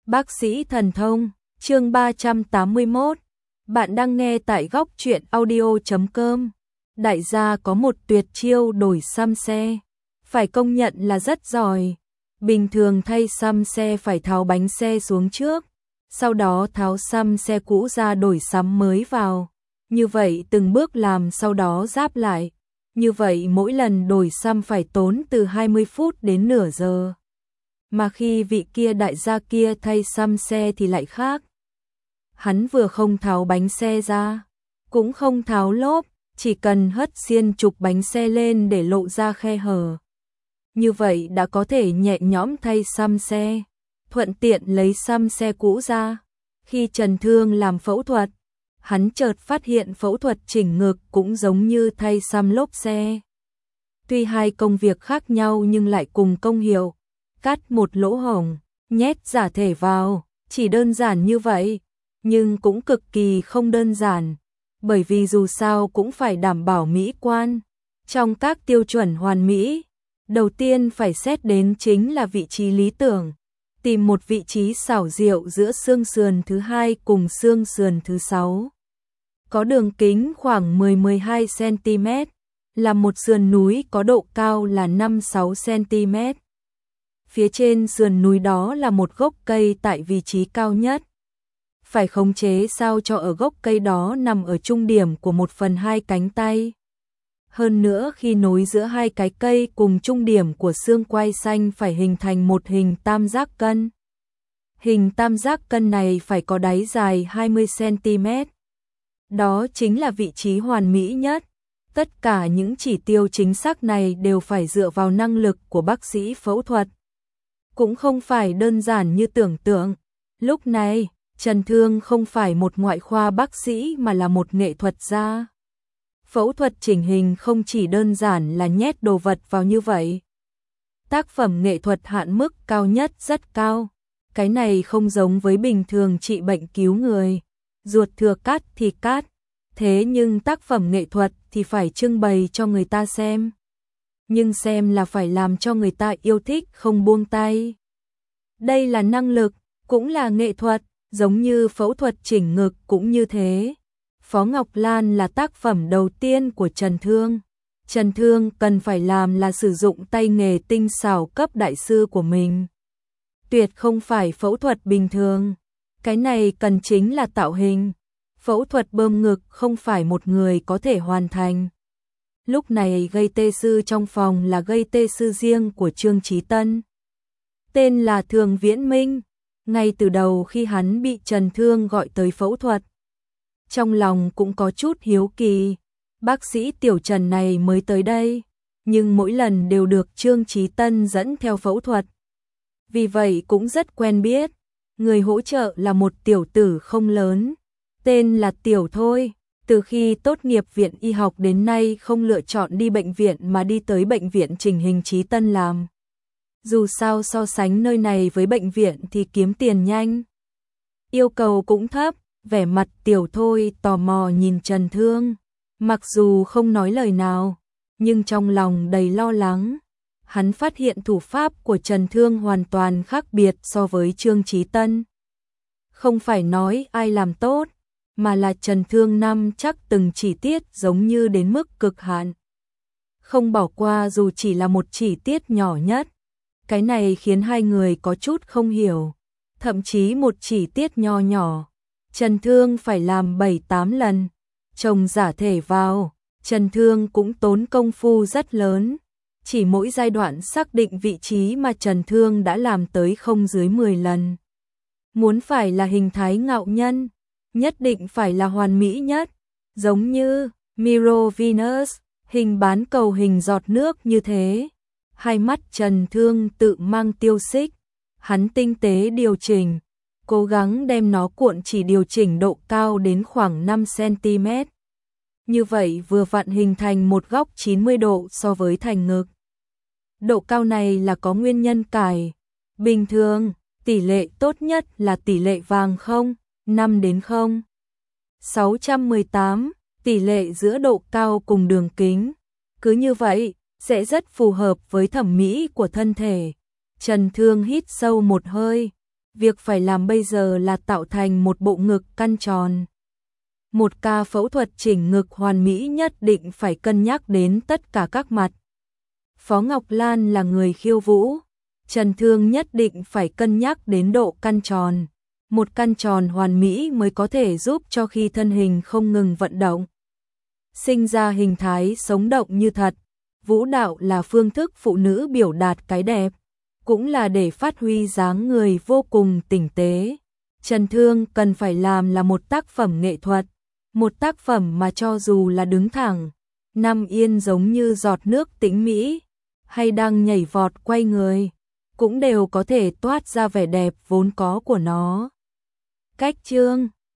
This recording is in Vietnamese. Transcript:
Bác sĩ thần thông, chương 381. Bạn đang nghe tại góc truyện audio.com. Đại gia có một tuyệt chiêu đổi xăm xe, phải công nhận là rất giỏi. Bình thường thay xăm xe phải tháo bánh xe xuống trước, sau đó tháo xăm xe cũ ra đổi xăm mới vào. Như vậy từng bước làm, sau đó ráp lại. Như vậy mỗi lần đổi xăm phải tốn từ 20 phút đến nửa giờ. Mà khi vị kia đại gia kia thay xăm xe thì lại khác. Hắn vừa không tháo bánh xe ra, cũng không tháo lốp, chỉ cần hất xiên trục bánh xe lên để lộ ra khe hở. Như vậy đã có thể nhẹ nhõm thay xăm xe, thuận tiện lấy xăm xe cũ ra. Khi Trần Thương làm phẫu thuật, hắn chợt phát hiện phẫu thuật chỉnh ngực cũng giống như thay xăm lốp xe. Tuy hai công việc khác nhau nhưng lại cùng công hiệu. Cắt một lỗ hổng, nhét giả thể vào, chỉ đơn giản như vậy, nhưng cũng cực kỳ không đơn giản, bởi vì dù sao cũng phải đảm bảo mỹ quan. Trong các tiêu chuẩn hoàn mỹ, đầu tiên phải xét đến chính là vị trí lý tưởng, tìm một vị trí xảo diệu giữa xương sườn thứ hai cùng xương sườn thứ 6. Có đường kính khoảng 10-12 cm, là một sườn núi có độ cao là 5-6 cm. Phía trên sườn núi đó là một gốc cây tại vị trí cao nhất. Phải khống chế sao cho ở gốc cây đó nằm ở trung điểm của 1/2 cánh tay. Hơn nữa khi nối giữa hai cái cây cùng trung điểm của xương quai xanh phải hình thành một hình tam giác cân. Hình tam giác cân này phải có đáy dài 20 cm. Đó chính là vị trí hoàn mỹ nhất. Tất cả những chỉ tiêu chính xác này đều phải dựa vào năng lực của bác sĩ phẫu thuật. Cũng không phải đơn giản như tưởng tượng. Lúc này, Trần Thương không phải một ngoại khoa bác sĩ mà là một nghệ thuật gia. Phẫu thuật chỉnh hình không chỉ đơn giản là nhét đồ vật vào như vậy. Tác phẩm nghệ thuật hạn mức cao nhất rất cao. Cái này không giống với bình thường trị bệnh cứu người. Ruột thừa cắt thì cắt. Thế nhưng tác phẩm nghệ thuật thì phải trưng bày cho người ta xem. Nhưng xem là phải làm cho người ta yêu thích không buông tay. Đây là năng lực, cũng là nghệ thuật, giống như phẫu thuật chỉnh ngực cũng như thế. Phó Ngọc Lan là tác phẩm đầu tiên của Trần Thương. Trần Thương cần phải làm là sử dụng tay nghề tinh xảo cấp đại sư của mình. Tuyệt không phải phẫu thuật bình thường. Cái này cần chính là tạo hình. Phẫu thuật bơm ngực không phải một người có thể hoàn thành. Lúc này gây tê sư trong phòng là gây tê sư riêng của Trương Chí Tân. Tên là Thường Viễn Minh. Ngay từ đầu khi hắn bị Trần Thương gọi tới phẫu thuật, trong lòng cũng có chút hiếu kỳ. Bác sĩ tiểu Trần này mới tới đây, nhưng mỗi lần đều được Trương Chí Tân dẫn theo phẫu thuật. Vì vậy cũng rất quen biết. Người hỗ trợ là một tiểu tử không lớn, tên là Tiểu thôi. Từ khi tốt nghiệp viện y học đến nay không lựa chọn đi bệnh viện mà đi tới bệnh viện chỉnh hình Chí Tân làm. Dù sao so sánh nơi này với bệnh viện thì kiếm tiền nhanh. Yêu cầu cũng thấp, vẻ mặt Tiểu thôi tò mò nhìn Trần Thương. Mặc dù không nói lời nào, nhưng trong lòng đầy lo lắng. Hắn phát hiện thủ pháp của Trần Thương hoàn toàn khác biệt so với Trương Chí Tân. Không phải nói ai làm tốt, mà là Trần Thương năm chắc từng chi tiết giống như đến mức cực hạn. Không bỏ qua dù chỉ là một chi tiết nhỏ nhất. Cái này khiến hai người có chút không hiểu. Thậm chí một chi tiết nho nhỏ, Trần Thương phải làm 7-8 lần. Chồng giả thể vào, Trần Thương cũng tốn công phu rất lớn. Chỉ mỗi giai đoạn xác định vị trí mà Trần Thương đã làm tới không dưới 10 lần. Muốn phải là hình thái ngạo nhân, nhất định phải là hoàn mỹ nhất, giống như Mirror Venus, hình bán cầu hình giọt nước như thế. Hai mắt Trần Thương tự mang tiêu xích, hắn tinh tế điều chỉnh, cố gắng đem nó cuộn chỉ điều chỉnh độ cao đến khoảng 5 cm. Như vậy vừa vặn hình thành một góc 90 độ so với thành ngực. Độ cao này là có nguyên nhân cải. Bình thường, tỷ lệ tốt nhất là tỷ lệ vàng 0,5 đến 0,618, tỷ lệ giữa độ cao cùng đường kính. Cứ như vậy, sẽ rất phù hợp với thẩm mỹ của thân thể. Trần Thương hít sâu một hơi, việc phải làm bây giờ là tạo thành một bộ ngực căn tròn. Một ca phẫu thuật chỉnh ngực hoàn mỹ nhất định phải cân nhắc đến tất cả các mặt. Phó Ngọc Lan là người khiêu vũ, Trần Thương nhất định phải cân nhắc đến độ căn tròn. Một căn tròn hoàn mỹ mới có thể giúp cho khi thân hình không ngừng vận động, sinh ra hình thái sống động như thật. Vũ đạo là phương thức phụ nữ biểu đạt cái đẹp, cũng là để phát huy dáng người vô cùng tinh tế. Trần Thương cần phải làm là một tác phẩm nghệ thuật, một tác phẩm mà cho dù là đứng thẳng, nằm yên giống như giọt nước tĩnh mỹ, hay đang nhảy vọt quay người, cũng đều có thể toát ra vẻ đẹp vốn có của nó. Cách chương